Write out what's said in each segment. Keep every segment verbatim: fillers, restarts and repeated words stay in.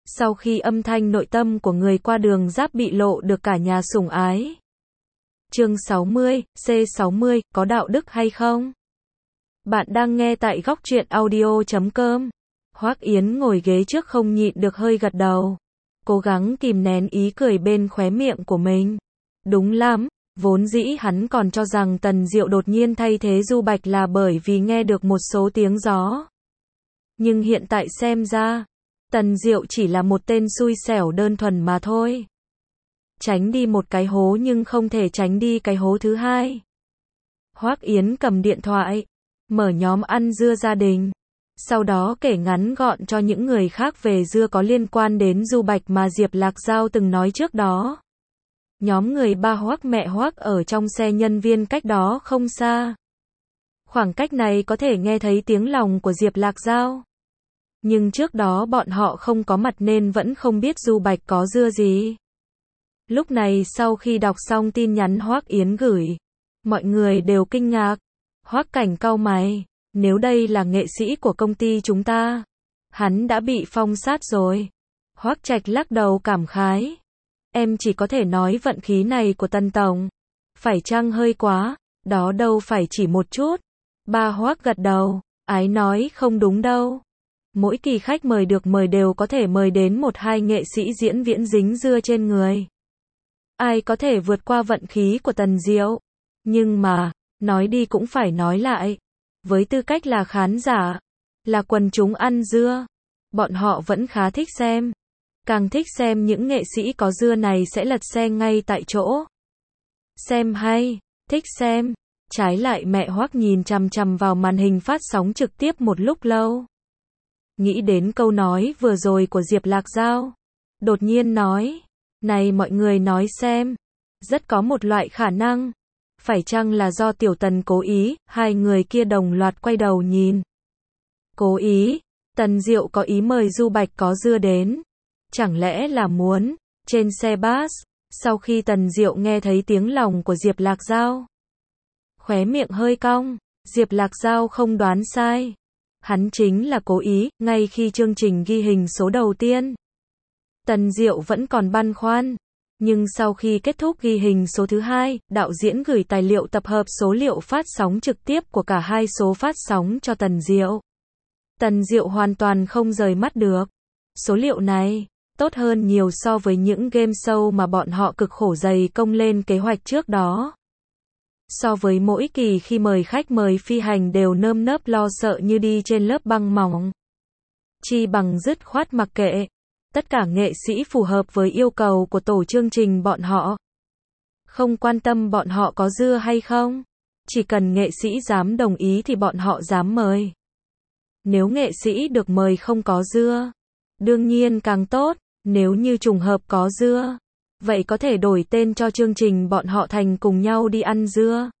Sau khi âm thanh nội tâm của người qua đường giáp bị lộ được cả nhà sủng ái. Chương sáu mươi, C sáu mươi, có đạo đức hay không? Bạn đang nghe tại góc truyện audio chấm com. Hoắc Yến ngồi ghế trước không nhịn được hơi gật đầu. Cố gắng kìm nén ý cười bên khóe miệng của mình. Đúng lắm, vốn dĩ hắn còn cho rằng Tần Diệu đột nhiên thay thế Du Bạch là bởi vì nghe được một số tiếng gió. Nhưng hiện tại xem ra, Tần Diệu chỉ là một tên xui xẻo đơn thuần mà thôi. Tránh đi một cái hố nhưng không thể tránh đi cái hố thứ hai. Hoắc Yến cầm điện thoại, mở nhóm ăn dưa gia đình. Sau đó kể ngắn gọn cho những người khác về dưa có liên quan đến Du Bạch mà Diệp Lạc Giao từng nói trước đó. Nhóm người ba Hoắc mẹ Hoắc ở trong xe nhân viên cách đó không xa. Khoảng cách này có thể nghe thấy tiếng lòng của Diệp Lạc Giao. Nhưng trước đó bọn họ không có mặt nên vẫn không biết Du Bạch có dưa gì. Lúc này sau khi đọc xong tin nhắn Hoắc Yến gửi, mọi người đều kinh ngạc. Hoắc Cảnh cau mày, nếu đây là nghệ sĩ của công ty chúng ta, hắn đã bị phong sát rồi. Hoắc Trạch lắc đầu cảm khái, em chỉ có thể nói vận khí này của Tần tổng, phải chăng hơi quá, đó đâu phải chỉ một chút. Ba Hoắc gật đầu, ái nói không đúng đâu. Mỗi kỳ khách mời được mời đều có thể mời đến một hai nghệ sĩ diễn viễn dính dưa trên người. Ai có thể vượt qua vận khí của Tần Diệu? Nhưng mà, nói đi cũng phải nói lại. Với tư cách là khán giả, là quần chúng ăn dưa, bọn họ vẫn khá thích xem. Càng thích xem những nghệ sĩ có dưa này sẽ lật xe ngay tại chỗ. Xem hay, thích xem. Trái lại mẹ Hoắc nhìn chằm chằm vào màn hình phát sóng trực tiếp một lúc lâu. Nghĩ đến câu nói vừa rồi của Diệp Lạc Giao. Đột nhiên nói, này mọi người nói xem, rất có một loại khả năng. Phải chăng là do Tiểu Tần cố ý? Hai người kia đồng loạt quay đầu nhìn. Cố ý? Tần Diệu có ý mời Du Bạch có dưa đến. Chẳng lẽ là muốn? Trên xe bus, sau khi Tần Diệu nghe thấy tiếng lòng của Diệp Lạc Giao, khóe miệng hơi cong. Diệp Lạc Giao không đoán sai. Hắn chính là cố ý. Ngay khi chương trình ghi hình số đầu tiên, Tần Diệu vẫn còn băn khoăn. Nhưng sau khi kết thúc ghi hình số thứ hai, đạo diễn gửi tài liệu tập hợp số liệu phát sóng trực tiếp của cả hai số phát sóng cho Tần Diệu. Tần Diệu hoàn toàn không rời mắt được. Số liệu này, tốt hơn nhiều so với những game show mà bọn họ cực khổ dày công lên kế hoạch trước đó. So với mỗi kỳ khi mời khách mời phi hành đều nơm nớp lo sợ như đi trên lớp băng mỏng. Chi bằng dứt khoát mặc kệ. Tất cả nghệ sĩ phù hợp với yêu cầu của tổ chương trình bọn họ. Không quan tâm bọn họ có dưa hay không. Chỉ cần nghệ sĩ dám đồng ý thì bọn họ dám mời. Nếu nghệ sĩ được mời không có dưa, đương nhiên càng tốt. Nếu như trùng hợp có dưa, vậy có thể đổi tên cho chương trình bọn họ thành Cùng Nhau Đi Ăn Dưa.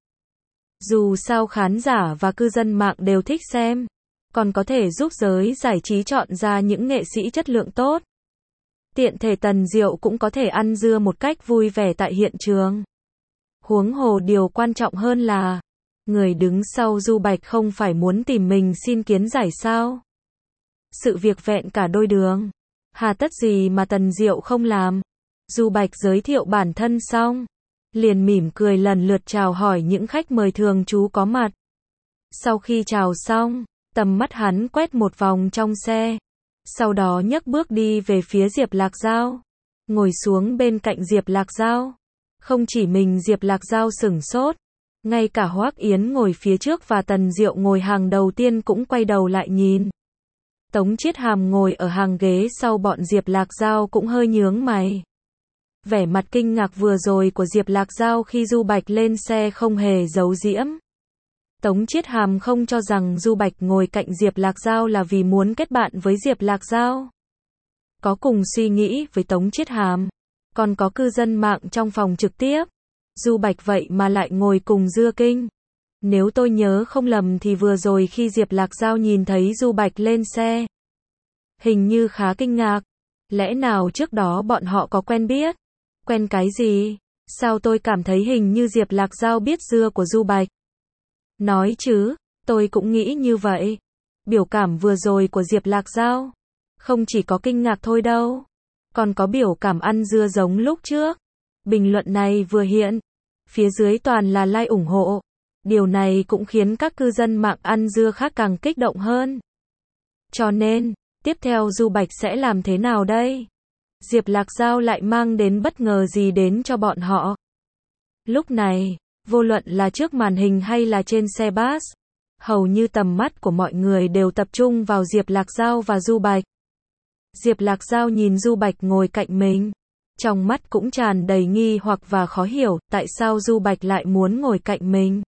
Dù sao khán giả và cư dân mạng đều thích xem, còn có thể giúp giới giải trí chọn ra những nghệ sĩ chất lượng tốt. Tiện thể Tần Diệu cũng có thể ăn dưa một cách vui vẻ tại hiện trường. Huống hồ điều quan trọng hơn là, người đứng sau Du Bạch không phải muốn tìm mình xin kiến giải sao? Sự việc vẹn cả đôi đường. Hà tất gì mà Tần Diệu không làm? Du Bạch giới thiệu bản thân xong, liền mỉm cười lần lượt chào hỏi những khách mời thường trú có mặt. Sau khi chào xong, tầm mắt hắn quét một vòng trong xe. Sau đó nhấc bước đi về phía Diệp Lạc Giao. Ngồi xuống bên cạnh Diệp Lạc Giao. Không chỉ mình Diệp Lạc Giao sửng sốt, ngay cả Hoắc Yến ngồi phía trước và Tần Diệu ngồi hàng đầu tiên cũng quay đầu lại nhìn. Tống Chiết Hàm ngồi ở hàng ghế sau bọn Diệp Lạc Giao cũng hơi nhướng mày. Vẻ mặt kinh ngạc vừa rồi của Diệp Lạc Giao khi Du Bạch lên xe không hề giấu giễm. Tống Chiết Hàm không cho rằng Du Bạch ngồi cạnh Diệp Lạc Giao là vì muốn kết bạn với Diệp Lạc Giao. Có cùng suy nghĩ với Tống Chiết Hàm, còn có cư dân mạng trong phòng trực tiếp. Du Bạch vậy mà lại ngồi cùng Dưa Kinh. Nếu tôi nhớ không lầm thì vừa rồi khi Diệp Lạc Giao nhìn thấy Du Bạch lên xe, hình như khá kinh ngạc. Lẽ nào trước đó bọn họ có quen biết? Quen cái gì? Sao tôi cảm thấy hình như Diệp Lạc Giao biết dưa của Du Bạch? Nói chứ, tôi cũng nghĩ như vậy. Biểu cảm vừa rồi của Diệp Lạc Giao Không chỉ có kinh ngạc thôi đâu, còn có biểu cảm ăn dưa giống lúc trước. Bình luận này vừa hiện, phía dưới toàn là like ủng hộ. Điều này cũng khiến các cư dân mạng ăn dưa khác càng kích động hơn. Cho nên, tiếp theo Du Bạch sẽ làm thế nào đây? Diệp Lạc Giao lại mang đến bất ngờ gì đến cho bọn họ? Lúc này, vô luận là trước màn hình hay là trên xe bus, hầu như tầm mắt của mọi người đều tập trung vào Diệp Lạc Giao và Du Bạch. Diệp Lạc Giao nhìn Du Bạch ngồi cạnh mình, trong mắt cũng tràn đầy nghi hoặc và khó hiểu, tại sao Du Bạch lại muốn ngồi cạnh mình.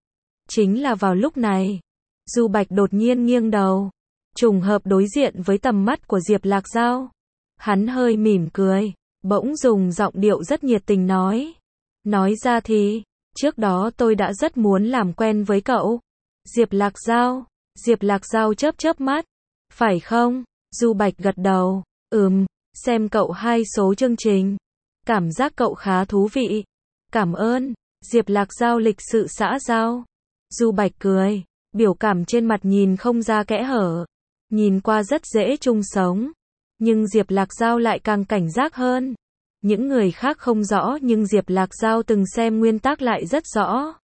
Chính là vào lúc này, Du Bạch đột nhiên nghiêng đầu, trùng hợp đối diện với tầm mắt của Diệp Lạc Giao. Hắn hơi mỉm cười, bỗng dùng giọng điệu rất nhiệt tình nói. Nói ra thì, trước đó tôi đã rất muốn làm quen với cậu. Diệp Lạc Giao, Diệp Lạc Giao chớp chớp mắt. Phải không? Du Bạch gật đầu, ừm, xem cậu hai số chương trình. Cảm giác cậu khá thú vị. Cảm ơn, Diệp Lạc Giao lịch sự xã giao. Du Bạch cười, biểu cảm trên mặt nhìn không ra kẽ hở. Nhìn qua rất dễ chung sống. Nhưng Diệp Lạc Giao lại càng cảnh giác hơn. Những người khác không rõ nhưng Diệp Lạc Giao từng xem nguyên tắc lại rất rõ.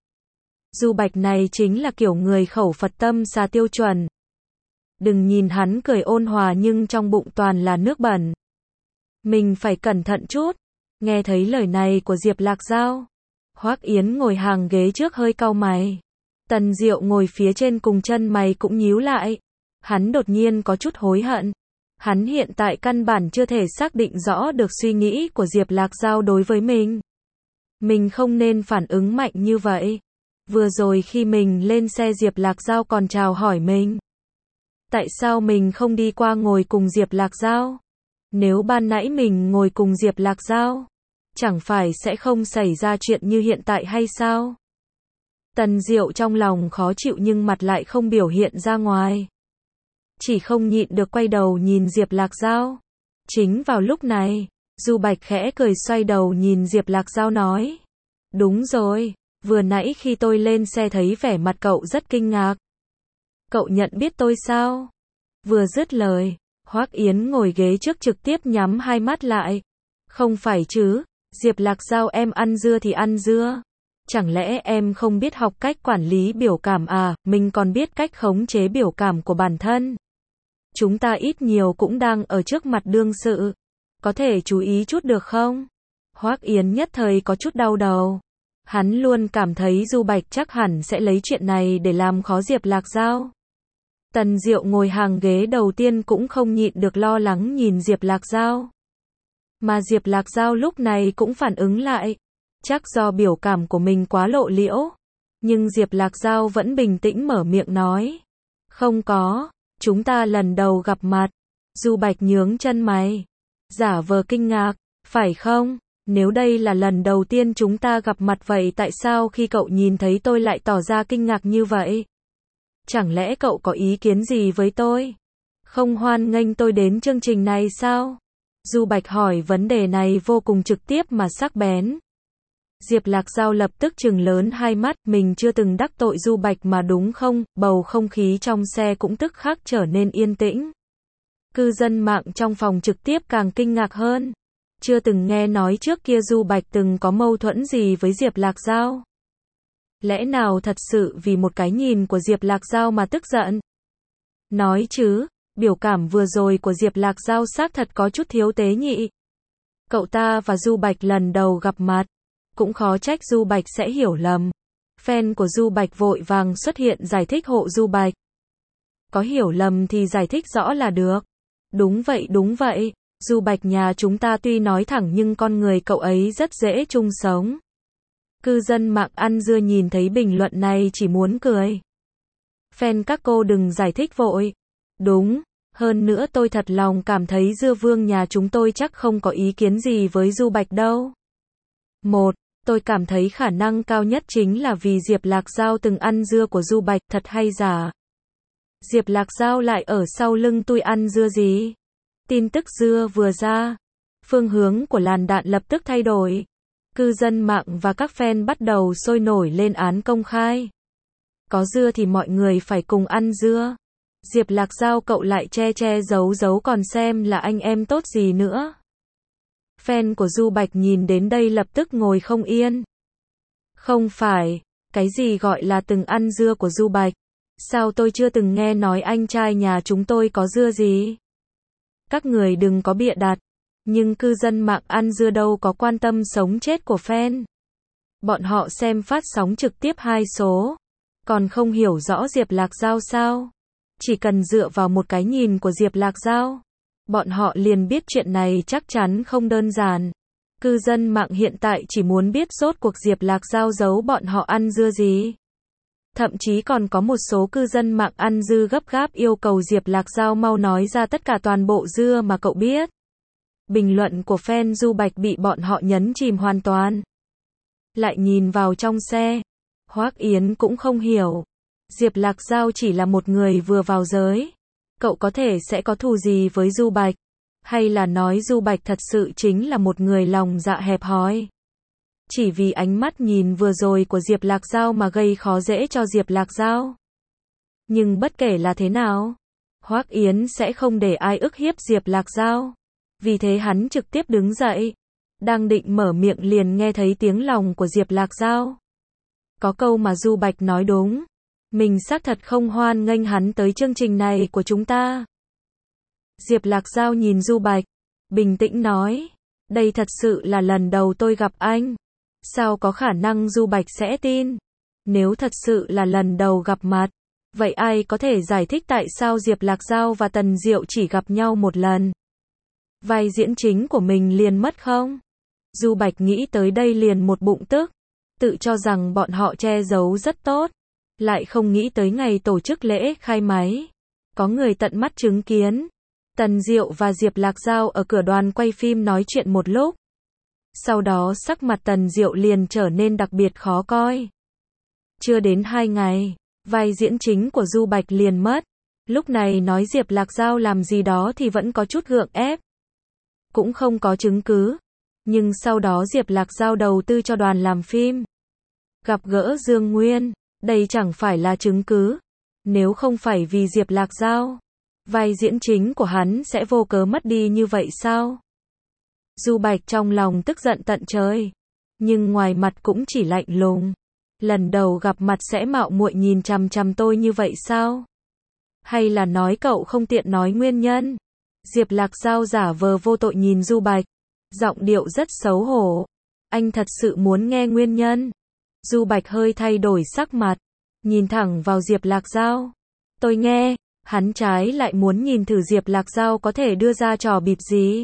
Du Bạch này chính là kiểu người khẩu Phật tâm xà tiêu chuẩn. Đừng nhìn hắn cười ôn hòa nhưng trong bụng toàn là nước bẩn. Mình phải cẩn thận chút. Nghe thấy lời này của Diệp Lạc Giao, Hoắc Yến ngồi hàng ghế trước hơi cau mày. Tần Diệu ngồi phía trên cùng chân mày cũng nhíu lại. Hắn đột nhiên có chút hối hận. Hắn hiện tại căn bản chưa thể xác định rõ được suy nghĩ của Diệp Lạc Giao đối với mình. Mình không nên phản ứng mạnh như vậy. Vừa rồi khi mình lên xe Diệp Lạc Giao còn chào hỏi mình. Tại sao mình không đi qua ngồi cùng Diệp Lạc Giao? Nếu ban nãy mình ngồi cùng Diệp Lạc Giao, chẳng phải sẽ không xảy ra chuyện như hiện tại hay sao? Tần Diệu trong lòng khó chịu nhưng mặt lại không biểu hiện ra ngoài. Chỉ không nhịn được quay đầu nhìn Diệp Lạc Giao. Chính vào lúc này, Du Bạch khẽ cười xoay đầu nhìn Diệp Lạc Giao nói. Đúng rồi, vừa nãy khi tôi lên xe thấy vẻ mặt cậu rất kinh ngạc. Cậu nhận biết tôi sao? Vừa dứt lời, Hoắc Yến ngồi ghế trước trực tiếp nhắm hai mắt lại. Không phải chứ, Diệp Lạc Giao em ăn dưa thì ăn dưa. Chẳng lẽ em không biết học cách quản lý biểu cảm à, mình còn biết cách khống chế biểu cảm của bản thân. Chúng ta ít nhiều cũng đang ở trước mặt đương sự. Có thể chú ý chút được không? Hoắc Yến nhất thời có chút đau đầu. Hắn luôn cảm thấy Du Bạch chắc hẳn sẽ lấy chuyện này để làm khó Diệp Lạc Giao. Tần Diệu ngồi hàng ghế đầu tiên cũng không nhịn được lo lắng nhìn Diệp Lạc Giao. Mà Diệp Lạc Giao lúc này cũng phản ứng lại. Chắc do biểu cảm của mình quá lộ liễu. Nhưng Diệp Lạc Giao vẫn bình tĩnh mở miệng nói. Không có, chúng ta lần đầu gặp mặt. Du Bạch nhướng chân mày. Giả vờ kinh ngạc, phải không? Nếu đây là lần đầu tiên chúng ta gặp mặt vậy tại sao khi cậu nhìn thấy tôi lại tỏ ra kinh ngạc như vậy? Chẳng lẽ cậu có ý kiến gì với tôi? Không hoan nghênh tôi đến chương trình này sao? Du Bạch hỏi vấn đề này vô cùng trực tiếp mà sắc bén. Diệp Lạc Giao lập tức trừng lớn hai mắt, mình chưa từng đắc tội Du Bạch mà đúng không? Bầu không khí trong xe cũng tức khắc trở nên yên tĩnh. Cư dân mạng trong phòng trực tiếp càng kinh ngạc hơn. Chưa từng nghe nói trước kia Du Bạch từng có mâu thuẫn gì với Diệp Lạc Giao. Lẽ nào thật sự vì một cái nhìn của Diệp Lạc Giao mà tức giận? Nói chứ, biểu cảm vừa rồi của Diệp Lạc Giao xác thật có chút thiếu tế nhị. Cậu ta và Du Bạch lần đầu gặp mặt, cũng khó trách Du Bạch sẽ hiểu lầm. Fan của Du Bạch vội vàng xuất hiện giải thích hộ Du Bạch. Có hiểu lầm thì giải thích rõ là được. Đúng vậy đúng vậy, Du Bạch nhà chúng ta tuy nói thẳng nhưng con người cậu ấy rất dễ chung sống. Cư dân mạng ăn dưa nhìn thấy bình luận này chỉ muốn cười. Fan các cô đừng giải thích vội. Đúng, hơn nữa tôi thật lòng cảm thấy dưa vương nhà chúng tôi chắc không có ý kiến gì với Du Bạch đâu. Một, tôi cảm thấy khả năng cao nhất chính là vì Diệp Lạc Giao từng ăn dưa của Du Bạch, thật hay giả? Diệp Lạc Giao lại ở sau lưng tôi ăn dưa gì? Tin tức dưa vừa ra, phương hướng của làn đạn lập tức thay đổi. Cư dân mạng và các fan bắt đầu sôi nổi lên án công khai. Có dưa thì mọi người phải cùng ăn dưa. Diệp Lạc Giao cậu lại che che giấu giấu còn xem là anh em tốt gì nữa. Fan của Du Bạch nhìn đến đây lập tức ngồi không yên. Không phải, cái gì gọi là từng ăn dưa của Du Bạch? Sao tôi chưa từng nghe nói anh trai nhà chúng tôi có dưa gì? Các người đừng có bịa đặt. Nhưng cư dân mạng ăn dưa đâu có quan tâm sống chết của fan. Bọn họ xem phát sóng trực tiếp hai số. Còn không hiểu rõ Diệp Lạc Giao sao? Chỉ cần dựa vào một cái nhìn của Diệp Lạc Giao, bọn họ liền biết chuyện này chắc chắn không đơn giản. Cư dân mạng hiện tại chỉ muốn biết rốt cuộc Diệp Lạc Giao giấu bọn họ ăn dưa gì. Thậm chí còn có một số cư dân mạng ăn dưa gấp gáp yêu cầu Diệp Lạc Giao mau nói ra tất cả toàn bộ dưa mà cậu biết. Bình luận của fan Du Bạch bị bọn họ nhấn chìm hoàn toàn. Lại nhìn vào trong xe, Hoắc Yến cũng không hiểu. Diệp Lạc Giao chỉ là một người vừa vào giới. Cậu có thể sẽ có thù gì với Du Bạch? Hay là nói Du Bạch thật sự chính là một người lòng dạ hẹp hòi? Chỉ vì ánh mắt nhìn vừa rồi của Diệp Lạc Giao mà gây khó dễ cho Diệp Lạc Giao. Nhưng bất kể là thế nào, Hoắc Yến sẽ không để ai ức hiếp Diệp Lạc Giao. Vì thế hắn trực tiếp đứng dậy. Đang định mở miệng liền nghe thấy tiếng lòng của Diệp Lạc Giao. Có câu mà Du Bạch nói đúng. Mình xác thật không hoan nghênh hắn tới chương trình này của chúng ta. Diệp Lạc Giao nhìn Du Bạch, bình tĩnh nói. Đây thật sự là lần đầu tôi gặp anh. Sao có khả năng Du Bạch sẽ tin? Nếu thật sự là lần đầu gặp mặt, vậy ai có thể giải thích tại sao Diệp Lạc Giao và Tần Diệu chỉ gặp nhau một lần? Vai diễn chính của mình liền mất không? Du Bạch nghĩ tới đây liền một bụng tức. Tự cho rằng bọn họ che giấu rất tốt. Lại không nghĩ tới ngày tổ chức lễ khai máy. Có người tận mắt chứng kiến. Tần Diệu và Diệp Lạc Giao ở cửa đoàn quay phim nói chuyện một lúc. Sau đó sắc mặt Tần Diệu liền trở nên đặc biệt khó coi. Chưa đến hai ngày, vai diễn chính của Du Bạch liền mất. Lúc này nói Diệp Lạc Giao làm gì đó thì vẫn có chút gượng ép. Cũng không có chứng cứ. Nhưng sau đó Diệp Lạc Giao đầu tư cho đoàn làm phim. Gặp gỡ Dương Nguyên, đây chẳng phải là chứng cứ. Nếu không phải vì Diệp Lạc Giao, vai diễn chính của hắn sẽ vô cớ mất đi như vậy sao? Du Bạch trong lòng tức giận tận trời. Nhưng ngoài mặt cũng chỉ lạnh lùng. Lần đầu gặp mặt sẽ mạo muội nhìn chằm chằm tôi như vậy sao? Hay là nói cậu không tiện nói nguyên nhân? Diệp Lạc Giao giả vờ vô tội nhìn Du Bạch. Giọng điệu rất xấu hổ. Anh thật sự muốn nghe nguyên nhân? Du Bạch hơi thay đổi sắc mặt. Nhìn thẳng vào Diệp Lạc Giao. Tôi nghe. Hắn trái lại muốn nhìn thử Diệp Lạc Giao có thể đưa ra trò bịp gì.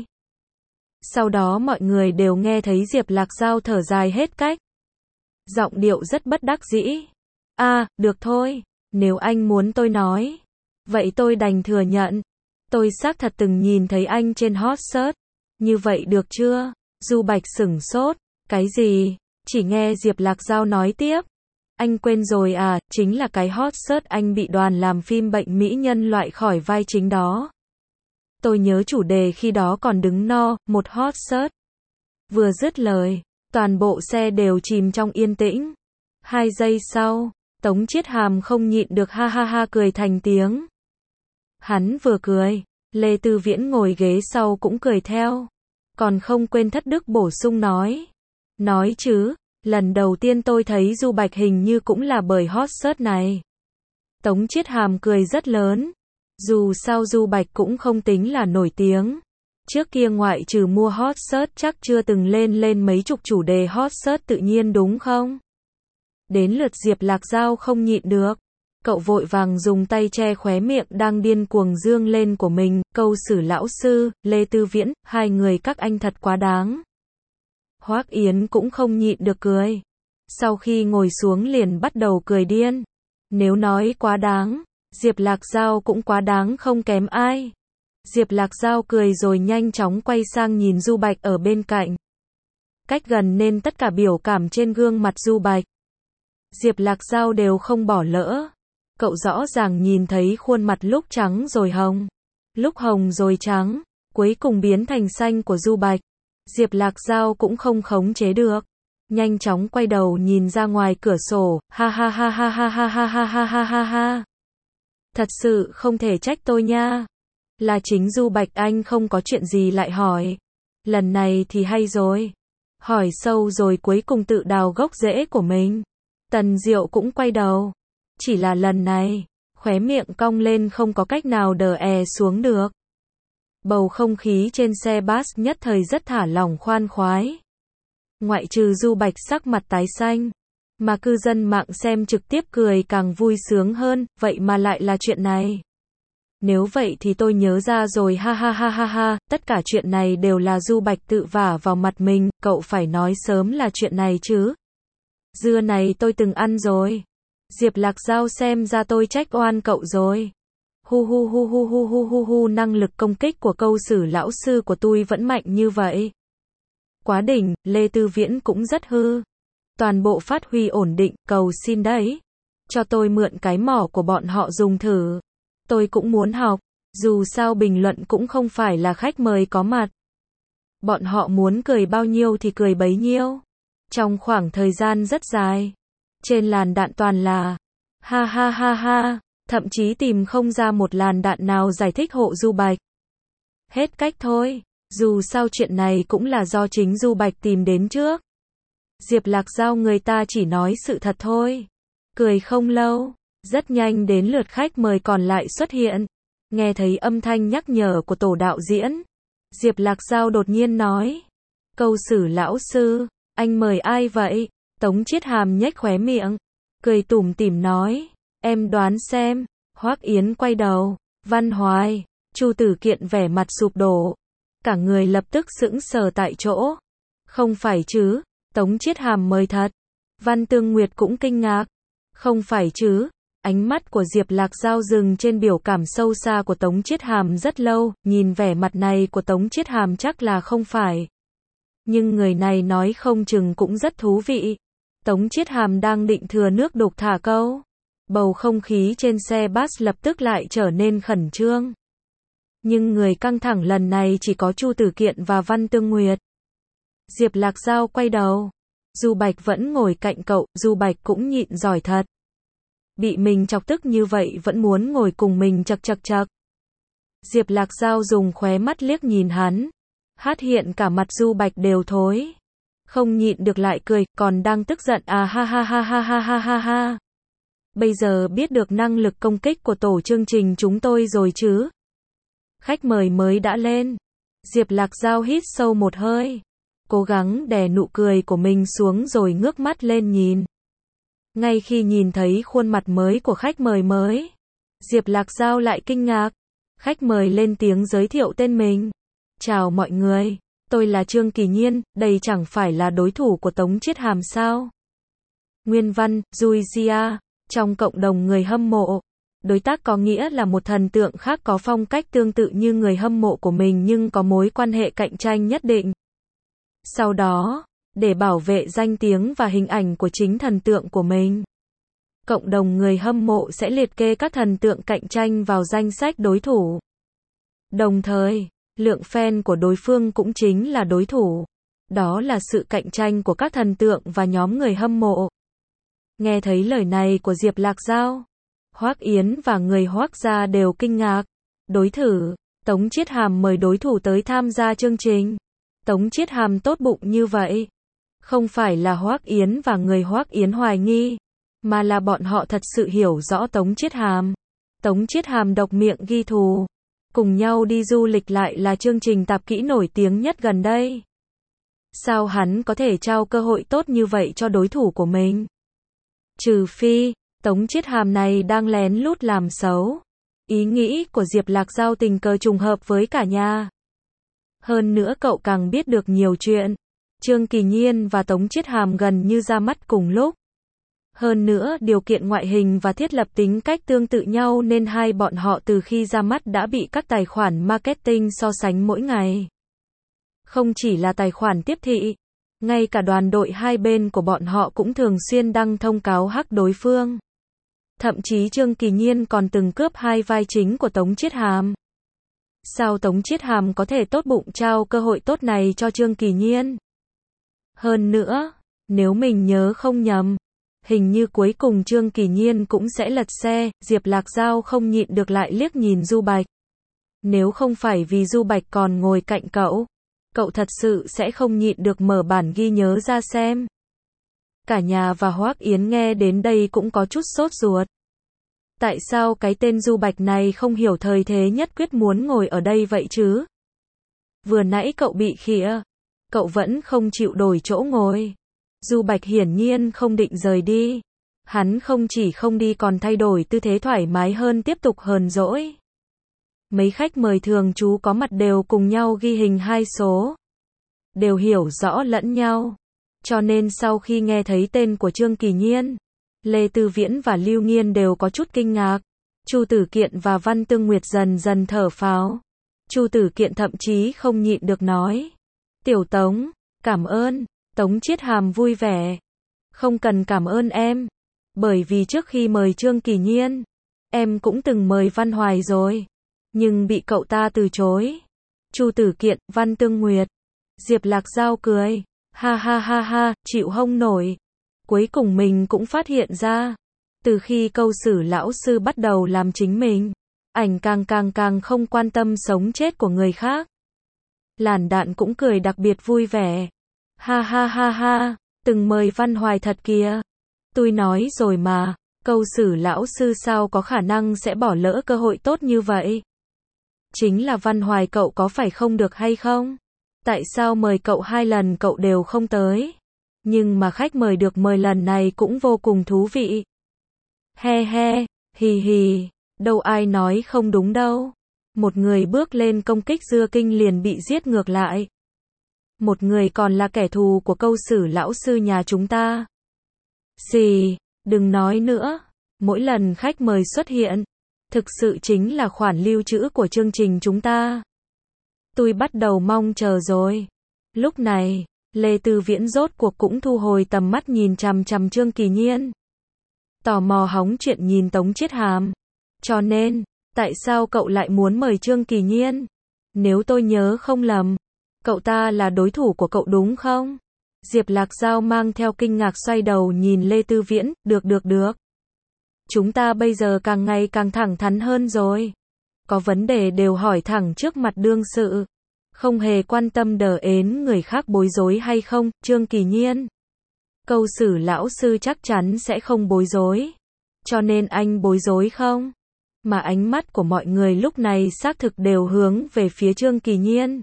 Sau đó mọi người đều nghe thấy Diệp Lạc Giao thở dài hết cách. Giọng điệu rất bất đắc dĩ. À, được thôi. Nếu anh muốn tôi nói, vậy tôi đành thừa nhận. Tôi xác thật từng nhìn thấy anh trên hot search. Như vậy được chưa? Du Bạch sửng sốt. Cái gì? Chỉ nghe Diệp Lạc Giao nói tiếp. Anh quên rồi à, chính là cái hot search anh bị đoàn làm phim bệnh mỹ nhân loại khỏi vai chính đó. Tôi nhớ chủ đề khi đó còn đứng no, một hot search. Vừa dứt lời, toàn bộ xe đều chìm trong yên tĩnh. Hai giây sau, Tống Chiết Hàm không nhịn được ha ha ha cười thành tiếng. Hắn vừa cười, Lê Tư Viễn ngồi ghế sau cũng cười theo. Còn không quên thất đức bổ sung nói. Nói chứ, lần đầu tiên tôi thấy Du Bạch hình như cũng là bởi hot search này. Tống Chiết Hàm cười rất lớn. Dù sao Du Bạch cũng không tính là nổi tiếng. Trước kia ngoại trừ mua hot search chắc chưa từng lên lên mấy chục chủ đề hot search tự nhiên đúng không? Đến lượt Diệp Lạc Giao không nhịn được. Cậu vội vàng dùng tay che khóe miệng đang điên cuồng dương lên của mình. Câu xử lão sư, Lê Tư Viễn, hai người các anh thật quá đáng. Hoắc Yến cũng không nhịn được cười. Sau khi ngồi xuống liền bắt đầu cười điên. Nếu nói quá đáng, Diệp Lạc Giao cũng quá đáng không kém ai. Diệp Lạc Giao cười rồi nhanh chóng quay sang nhìn Du Bạch ở bên cạnh. Cách gần nên tất cả biểu cảm trên gương mặt Du Bạch, Diệp Lạc Giao đều không bỏ lỡ. Cậu rõ ràng nhìn thấy khuôn mặt lúc trắng rồi hồng, lúc hồng rồi trắng, cuối cùng biến thành xanh của Du Bạch. Diệp Lạc Giao cũng không khống chế được. Nhanh chóng quay đầu nhìn ra ngoài cửa sổ, ha ha ha ha ha ha ha ha ha ha ha. Thật sự không thể trách tôi nha. Là chính Du Bạch anh không có chuyện gì lại hỏi. Lần này thì hay rồi. Hỏi sâu rồi cuối cùng tự đào gốc rễ của mình. Tần Diệu cũng quay đầu. Chỉ là lần này, khóe miệng cong lên không có cách nào đờ è xuống được. Bầu không khí trên xe bus nhất thời rất thả lỏng khoan khoái. Ngoại trừ Du Bạch sắc mặt tái xanh, mà cư dân mạng xem trực tiếp cười càng vui sướng hơn, vậy mà lại là chuyện này. Nếu vậy thì tôi nhớ ra rồi ha ha ha ha ha, tất cả chuyện này đều là Du Bạch tự vả vào mặt mình, cậu phải nói sớm là chuyện này chứ. Dưa này tôi từng ăn rồi. Diệp Lạc Giao xem ra tôi trách oan cậu rồi. Hu hu hu hu hu hu hu hu, năng lực công kích của câu sử lão sư của tôi vẫn mạnh như vậy. Quá đỉnh, Lê Tư Viễn cũng rất hư. Toàn bộ phát huy ổn định, cầu xin đấy. Cho tôi mượn cái mỏ của bọn họ dùng thử. Tôi cũng muốn học, dù sao bình luận cũng không phải là khách mời có mặt. Bọn họ muốn cười bao nhiêu thì cười bấy nhiêu. Trong khoảng thời gian rất dài, trên làn đạn toàn là ha ha ha ha, thậm chí tìm không ra một làn đạn nào giải thích hộ Du Bạch. Hết cách thôi, dù sao chuyện này cũng là do chính Du Bạch tìm đến trước. Diệp Lạc Giao người ta chỉ nói sự thật thôi. Cười không lâu, rất nhanh đến lượt khách mời còn lại xuất hiện. Nghe thấy âm thanh nhắc nhở của tổ đạo diễn, Diệp Lạc Giao đột nhiên nói: câu sử lão sư, anh mời ai vậy? Tống Chiết Hàm nhếch khóe miệng, cười tủm tỉm nói: em đoán xem. Hoắc Yến quay đầu, Văn Hoài, Chu Tử Kiện vẻ mặt sụp đổ. Cả người lập tức sững sờ tại chỗ. Không phải chứ, Tống Chiết Hàm mời thật. Văn Tương Nguyệt cũng kinh ngạc. Không phải chứ. Ánh mắt của Diệp Lạc Giao dừng trên biểu cảm sâu xa của Tống Chiết Hàm rất lâu, nhìn vẻ mặt này của Tống Chiết Hàm chắc là không phải. Nhưng người này nói không chừng cũng rất thú vị. Tống Chiết Hàm đang định thừa nước đục thả câu. Bầu không khí trên xe bus lập tức lại trở nên khẩn trương. Nhưng người căng thẳng lần này chỉ có Chu Tử Kiện và Văn Tương Nguyệt. Diệp Lạc Giao quay đầu. Du Bạch vẫn ngồi cạnh cậu, Du Bạch cũng nhịn giỏi thật. Bị mình chọc tức như vậy vẫn muốn ngồi cùng mình chật chật chật. Diệp Lạc Giao dùng khóe mắt liếc nhìn hắn. Hát hiện cả mặt Du Bạch đều thối. Không nhịn được lại cười, còn đang tức giận à ha ha ha ha ha ha ha ha. Bây giờ biết được năng lực công kích của tổ chương trình chúng tôi rồi chứ. Khách mời mới đã lên. Diệp Lạc Giao hít sâu một hơi. Cố gắng đè nụ cười của mình xuống rồi ngước mắt lên nhìn. Ngay khi nhìn thấy khuôn mặt mới của khách mời mới, Diệp Lạc Giao lại kinh ngạc. Khách mời lên tiếng giới thiệu tên mình. Chào mọi người, tôi là Trương Kỳ Nhiên, đây chẳng phải là đối thủ của Tống Chiết Hàm sao? Nguyên văn, Juizia, trong cộng đồng người hâm mộ, đối tác có nghĩa là một thần tượng khác có phong cách tương tự như người hâm mộ của mình nhưng có mối quan hệ cạnh tranh nhất định. Sau đó, để bảo vệ danh tiếng và hình ảnh của chính thần tượng của mình, cộng đồng người hâm mộ sẽ liệt kê các thần tượng cạnh tranh vào danh sách đối thủ. Đồng thời, lượng fan của đối phương cũng chính là đối thủ. Đó là sự cạnh tranh của các thần tượng và nhóm người hâm mộ. Nghe thấy lời này của Diệp Lạc Giao, Hoắc Yến và người Hoắc gia đều kinh ngạc. Đối thử, Tống Chiết Hàm mời đối thủ tới tham gia chương trình. Tống Chiết Hàm tốt bụng như vậy. Không phải là Hoắc Yến và người Hoắc Yến hoài nghi, mà là bọn họ thật sự hiểu rõ Tống Chiết Hàm. Tống Chiết Hàm độc miệng ghi thù. Cùng nhau đi du lịch lại là chương trình tạp kỹ nổi tiếng nhất gần đây. Sao hắn có thể trao cơ hội tốt như vậy cho đối thủ của mình? Trừ phi, Tống Chiết Hàm này đang lén lút làm xấu. Ý nghĩ của Diệp Lạc Giao tình cờ trùng hợp với cả nhà. Hơn nữa cậu càng biết được nhiều chuyện. Trương Kỳ Nhiên và Tống Chiết Hàm gần như ra mắt cùng lúc. Hơn nữa điều kiện ngoại hình và thiết lập tính cách tương tự nhau nên hai bọn họ từ khi ra mắt đã bị các tài khoản marketing so sánh mỗi ngày. Không chỉ là tài khoản tiếp thị, ngay cả đoàn đội hai bên của bọn họ cũng thường xuyên đăng thông cáo hắc đối phương. Thậm chí Trương Kỳ Nhiên còn từng cướp hai vai chính của Tống Chiết Hàm. Sao Tống Chiết Hàm có thể tốt bụng trao cơ hội tốt này cho Trương Kỳ Nhiên? Hơn nữa, nếu mình nhớ không nhầm, Hình như cuối cùng Trương Kỳ Nhiên cũng sẽ lật xe, Diệp Lạc Giao không nhịn được lại liếc nhìn Du Bạch. Nếu không phải vì Du Bạch còn ngồi cạnh cậu, cậu thật sự sẽ không nhịn được mở bản ghi nhớ ra xem. Cả nhà và Hoắc Yến nghe đến đây cũng có chút sốt ruột. Tại sao cái tên Du Bạch này không hiểu thời thế nhất quyết muốn ngồi ở đây vậy chứ? Vừa nãy cậu bị khịa, cậu vẫn không chịu đổi chỗ ngồi. Du Bạch hiển nhiên không định rời đi. Hắn không chỉ không đi còn thay đổi tư thế thoải mái hơn tiếp tục hờn dỗi. Mấy khách mời thường trú có mặt đều cùng nhau ghi hình hai số. Đều hiểu rõ lẫn nhau. Cho nên sau khi nghe thấy tên của Trương Kỳ Nhiên, Lê Tư Viễn và Lưu Nghiên đều có chút kinh ngạc. Chu Tử Kiện và Văn Tương Nguyệt dần dần thở phào. Chu Tử Kiện thậm chí không nhịn được nói. Tiểu Tống, cảm ơn. Tống Chiết Hàm vui vẻ. Không cần cảm ơn em. Bởi vì trước khi mời Trương Kỳ Nhiên, em cũng từng mời Văn Hoài rồi. Nhưng bị cậu ta từ chối. Chu Tử Kiện, Văn Tương Nguyệt. Diệp Lạc Giao cười. Ha ha ha ha, chịu hông nổi. Cuối cùng mình cũng phát hiện ra. Từ khi Câu Sử lão sư bắt đầu làm chính mình, ảnh càng càng càng không quan tâm sống chết của người khác. Làn Đạn cũng cười đặc biệt vui vẻ. Ha ha ha ha, từng mời Văn Hoài thật kìa. Tôi nói rồi mà, Câu Sử lão sư sao có khả năng sẽ bỏ lỡ cơ hội tốt như vậy. Chính là Văn Hoài cậu có phải không được hay không? Tại sao mời cậu hai lần cậu đều không tới? Nhưng mà khách mời được mời lần này cũng vô cùng thú vị. He he, hì hì, đâu ai nói không đúng đâu. Một người bước lên công kích Dưa Kinh liền bị giết ngược lại. Một người còn là kẻ thù của Câu Sử lão sư nhà chúng ta. Xì, đừng nói nữa. Mỗi lần khách mời xuất hiện, thực sự chính là khoản lưu trữ của chương trình chúng ta. Tôi bắt đầu mong chờ rồi. Lúc này, Lê Tư Viễn rốt cuộc cũng thu hồi tầm mắt nhìn chằm chằm Trương Kỳ Nhiên. Tò mò hóng chuyện nhìn Tống Chiết Hàm. Cho nên, tại sao cậu lại muốn mời Trương Kỳ Nhiên? Nếu tôi nhớ không lầm, cậu ta là đối thủ của cậu đúng không? Diệp Lạc Giao mang theo kinh ngạc xoay đầu nhìn Lê Tư Viễn, được được được. Chúng ta bây giờ càng ngày càng thẳng thắn hơn rồi. Có vấn đề đều hỏi thẳng trước mặt đương sự. Không hề quan tâm đờ ến người khác bối rối hay không, Trương Kỳ Nhiên. Câu Sử lão sư chắc chắn sẽ không bối rối. Cho nên anh bối rối không? Mà ánh mắt của mọi người lúc này xác thực đều hướng về phía Trương Kỳ Nhiên.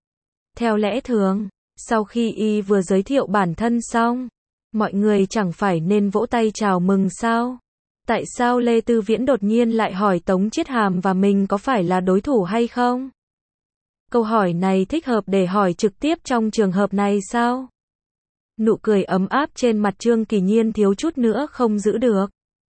Theo lẽ thường, sau khi y vừa giới thiệu bản thân xong, mọi người chẳng phải nên vỗ tay chào mừng sao? Tại sao Lê Tư Viễn đột nhiên lại hỏi Tống Chiết Hàm và mình có phải là đối thủ hay không? Câu hỏi này thích hợp để hỏi trực tiếp trong trường hợp này sao? Nụ cười ấm áp trên mặt Trương Kỳ Nhiên thiếu chút nữa không giữ được.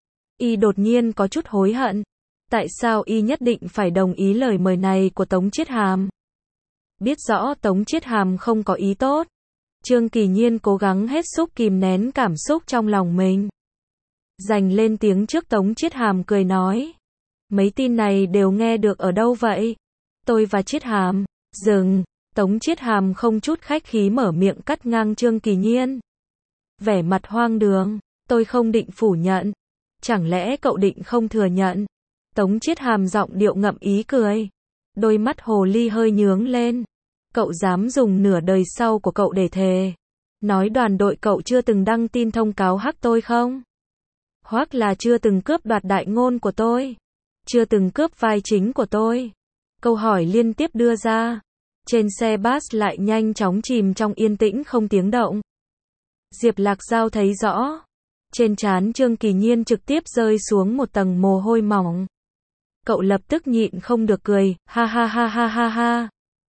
Y đột nhiên có chút hối hận. Tại sao y nhất định phải đồng ý lời mời này của Tống Chiết Hàm? Biết rõ Tống Chiết Hàm không có ý tốt. Trương Kỳ Nhiên cố gắng hết sức kìm nén cảm xúc trong lòng mình. Giành lên tiếng trước Tống Chiết Hàm cười nói. Mấy tin này đều nghe được ở đâu vậy? Tôi và Chiết Hàm. Dừng. Tống Chiết Hàm không chút khách khí mở miệng cắt ngang Trương Kỳ Nhiên. Vẻ mặt hoang đường. Tôi không định phủ nhận. Chẳng lẽ cậu định không thừa nhận? Tống Chiết Hàm giọng điệu ngậm ý cười. Đôi mắt hồ ly hơi nhướng lên. Cậu dám dùng nửa đời sau của cậu để thề. Nói đoàn đội cậu chưa từng đăng tin thông cáo hắc tôi không? Hoặc là chưa từng cướp đoạt đại ngôn của tôi? Chưa từng cướp vai chính của tôi? Câu hỏi liên tiếp đưa ra. Trên xe bus lại nhanh chóng chìm trong yên tĩnh không tiếng động. Diệp Lạc Giao thấy rõ. Trên trán Trương Kỳ Nhiên trực tiếp rơi xuống một tầng mồ hôi mỏng. Cậu lập tức nhịn không được cười, ha ha ha ha ha ha.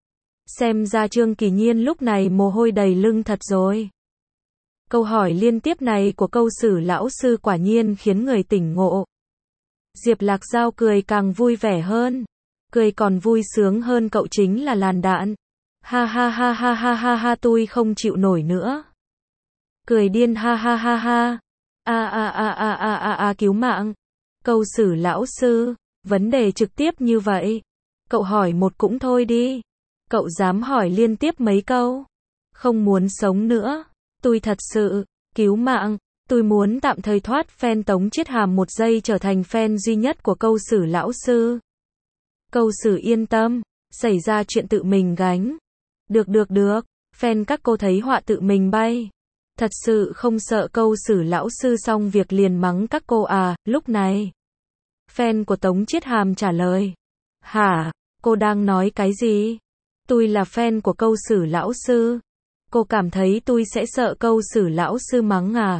Xem ra Trương Kỳ Nhiên lúc này mồ hôi đầy lưng thật rồi. Câu hỏi liên tiếp này của Câu Sử lão sư quả nhiên khiến người tỉnh ngộ. Diệp Lạc Giao cười càng vui vẻ hơn. Cười còn vui sướng hơn cậu chính là Làn Đạn. Ha ha ha ha ha ha ha tôi không chịu nổi nữa. Cười điên ha ha ha ha. A a a a a a a cứu mạng. Câu Sử lão sư, vấn đề trực tiếp như vậy. Cậu hỏi một cũng thôi đi. Cậu dám hỏi liên tiếp mấy câu. Không muốn sống nữa. Tôi thật sự, cứu mạng. Tôi muốn tạm thời thoát fan Tống Chiết Hàm một giây trở thành fan duy nhất của câu sử lão sư. Câu sử yên tâm, xảy ra chuyện tự mình gánh. Được được được, fan các cô thấy họa tự mình bay. Thật sự không sợ câu sử lão sư xong việc liền mắng các cô à, lúc này. Fan của Tống Chiết Hàm trả lời. Hả, cô đang nói cái gì? Tôi là fan của câu sử lão sư. Cô cảm thấy tôi sẽ sợ câu sử lão sư mắng à?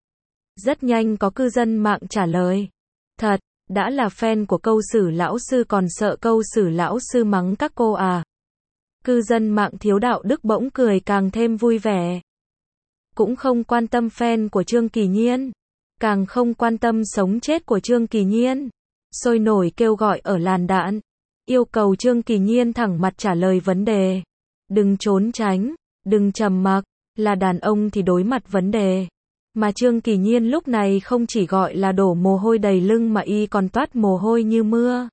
Rất nhanh có cư dân mạng trả lời. Thật, đã là fan của câu sử lão sư còn sợ câu sử lão sư mắng các cô à? Cư dân mạng thiếu đạo đức bỗng cười càng thêm vui vẻ. Cũng không quan tâm fan của Trương Kỳ Nhiên. Càng không quan tâm sống chết của Trương Kỳ Nhiên. Sôi nổi kêu gọi ở làn đạn. Yêu cầu Trương Kỳ Nhiên thẳng mặt trả lời vấn đề. Đừng trốn tránh, đừng trầm mặc, là đàn ông thì đối mặt vấn đề. Mà Trương Kỳ Nhiên lúc này không chỉ gọi là đổ mồ hôi đầy lưng mà y còn toát mồ hôi như mưa.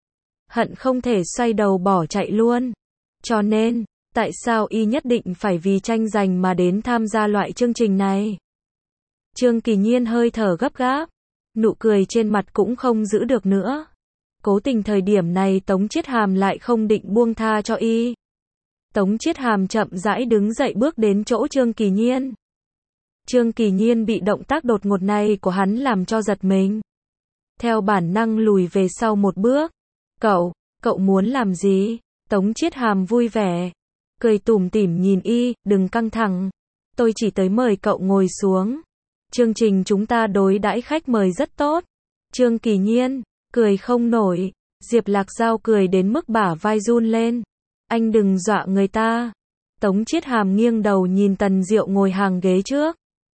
Hận không thể xoay đầu bỏ chạy luôn. Cho nên, tại sao y nhất định phải vì tranh giành mà đến tham gia loại chương trình này? Trương Kỳ Nhiên hơi thở gấp gáp, nụ cười trên mặt cũng không giữ được nữa. Cố tình thời điểm này Tống Chiết Hàm lại không định buông tha cho y. Tống Chiết Hàm chậm rãi đứng dậy bước đến chỗ Trương Kỳ Nhiên. Trương Kỳ Nhiên bị động tác đột ngột này của hắn làm cho giật mình. Theo bản năng lùi về sau một bước. Cậu, cậu muốn làm gì? Tống Chiết Hàm vui vẻ. Cười tủm tỉm nhìn y, đừng căng thẳng. Tôi chỉ tới mời cậu ngồi xuống. Chương trình chúng ta đối đãi khách mời rất tốt. Trương Kỳ Nhiên, cười không nổi. Diệp Lạc Giao cười đến mức bả vai run lên. Anh đừng dọa người ta. Tống Chiết Hàm nghiêng đầu nhìn Tần Diệu ngồi hàng ghế trước.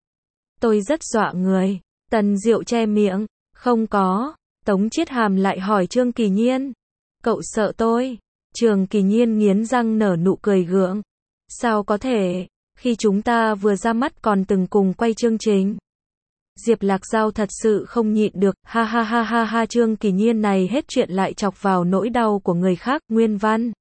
Tôi rất dọa người. Tần Diệu che miệng. Không có. Tống Chiết Hàm lại hỏi Trương Kỳ Nhiên. Cậu sợ tôi? Trương Kỳ Nhiên nghiến răng nở nụ cười gượng. Sao có thể? Khi chúng ta vừa ra mắt còn từng cùng quay chương trình. Diệp Lạc Giao thật sự không nhịn được. Ha ha ha ha ha. Trương Kỳ Nhiên này hết chuyện lại chọc vào nỗi đau của người khác. Nguyên văn.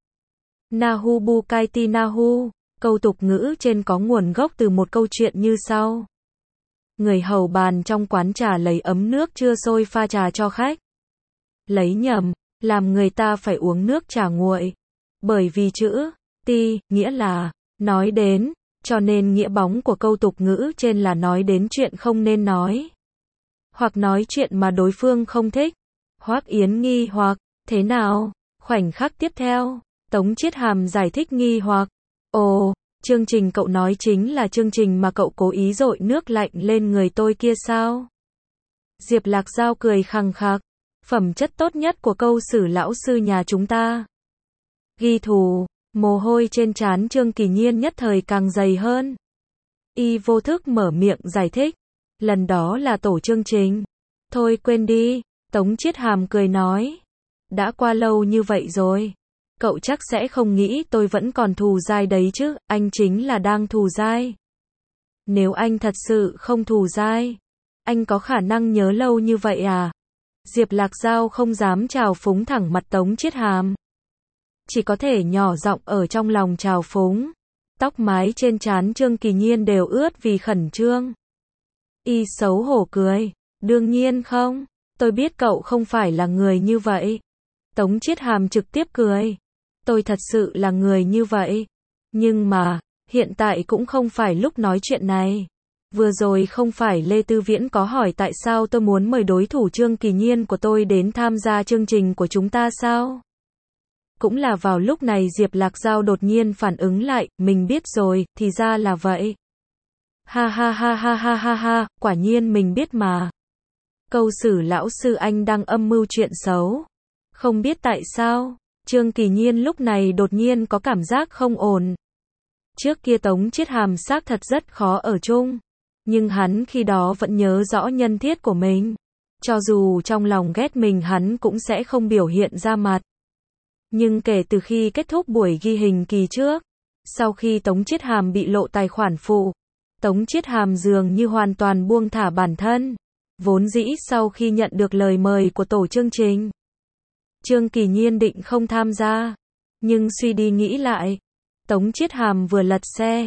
Nahu Bukaiti Nahu. Câu tục ngữ trên có nguồn gốc từ một câu chuyện như sau. Người hầu bàn trong quán trà lấy ấm nước chưa sôi pha trà cho khách. Lấy nhầm, làm người ta phải uống nước trà nguội. Bởi vì chữ ti, nghĩa là nói đến, cho nên nghĩa bóng của câu tục ngữ trên là nói đến chuyện không nên nói. Hoặc nói chuyện mà đối phương không thích. Hoắc Yến nghi hoặc, thế nào? Khoảnh khắc tiếp theo, Tống Chiết Hàm giải thích nghi hoặc. Ồ, chương trình cậu nói chính là chương trình mà cậu cố ý dội nước lạnh lên người tôi kia sao? Diệp Lạc Giao cười khằng khặc. Phẩm chất tốt nhất của câu sử lão sư nhà chúng ta. Ghi thù, mồ hôi trên trán Trương Kỳ Nhiên nhất thời càng dày hơn. Y vô thức mở miệng giải thích. Lần đó là tổ chương trình. Thôi quên đi, Tống Chiết Hàm cười nói. Đã qua lâu như vậy rồi. Cậu chắc sẽ không nghĩ tôi vẫn còn thù dai đấy chứ, anh chính là đang thù dai. Nếu anh thật sự không thù dai, anh có khả năng nhớ lâu như vậy à? Diệp Lạc Giao không dám trào phúng thẳng mặt Tống Chiết Hàm. Chỉ có thể nhỏ giọng ở trong lòng trào phúng. Tóc mái trên trán Trương Kỳ Nhiên đều ướt vì khẩn trương. Y xấu hổ cười. Đương nhiên không, tôi biết cậu không phải là người như vậy. Tống Chiết Hàm trực tiếp cười. Tôi thật sự là người như vậy. Nhưng mà, hiện tại cũng không phải lúc nói chuyện này. Vừa rồi không phải Lê Tư Viễn có hỏi tại sao tôi muốn mời đối thủ Trương Kỳ Nhiên của tôi đến tham gia chương trình của chúng ta sao? Cũng là vào lúc này Diệp Lạc Giao đột nhiên phản ứng lại, mình biết rồi, thì ra là vậy. Ha ha ha ha ha ha ha, quả nhiên mình biết mà. Câu sử lão sư anh đang âm mưu chuyện xấu. Không biết tại sao, Trương Kỳ Nhiên lúc này đột nhiên có cảm giác không ổn. Trước kia Tống Chiết Hàm xác thật rất khó ở chung. Nhưng hắn khi đó vẫn nhớ rõ nhân thiết của mình. Cho dù trong lòng ghét mình hắn cũng sẽ không biểu hiện ra mặt. Nhưng kể từ khi kết thúc buổi ghi hình kỳ trước, sau khi Tống Chiết Hàm bị lộ tài khoản phụ, Tống Chiết Hàm dường như hoàn toàn buông thả bản thân. Vốn dĩ sau khi nhận được lời mời của tổ chương trình, Trương Kỳ Nhiên định không tham gia. Nhưng suy đi nghĩ lại, Tống Chiết Hàm vừa lật xe,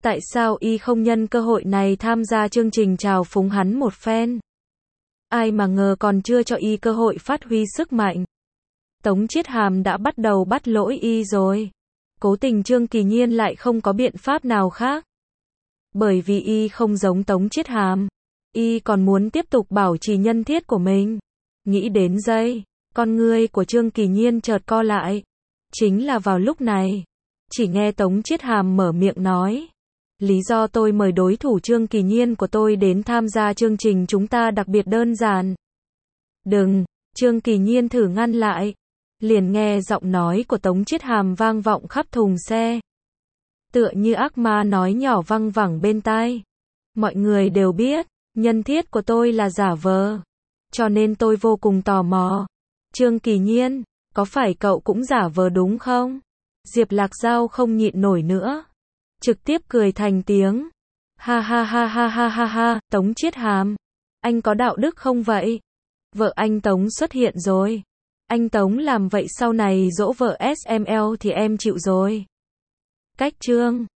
Tại sao y không nhân cơ hội này tham gia chương trình chào phúng hắn một phen? Ai mà ngờ còn chưa cho y cơ hội phát huy sức mạnh. Tống Chiết Hàm đã bắt đầu bắt lỗi y rồi. Cố tình Trương Kỳ Nhiên lại không có biện pháp nào khác. Bởi vì y không giống Tống Chiết Hàm. Y còn muốn tiếp tục bảo trì nhân thiết của mình. Nghĩ đến đây, con ngươi của Trương Kỳ Nhiên chợt co lại. Chính là vào lúc này, chỉ nghe Tống Chiết Hàm mở miệng nói. Lý do tôi mời đối thủ Trương Kỳ Nhiên của tôi đến tham gia chương trình chúng ta đặc biệt đơn giản. Đừng, Trương Kỳ Nhiên thử ngăn lại. Liền nghe giọng nói của Tống Chiết Hàm vang vọng khắp thùng xe. Tựa như ác ma nói nhỏ văng vẳng bên tai. Mọi người đều biết, nhân thiết của tôi là giả vờ. Cho nên tôi vô cùng tò mò. Trương Kỳ Nhiên, có phải cậu cũng giả vờ đúng không? Diệp Lạc Giao không nhịn nổi nữa. Trực tiếp cười thành tiếng. Ha ha ha ha ha ha ha, Tống Chiết Hàm. Anh có đạo đức không vậy? Vợ anh Tống xuất hiện rồi. Anh Tống làm vậy sau này dỗ vợ ét em lờ thì em chịu rồi. Cách chương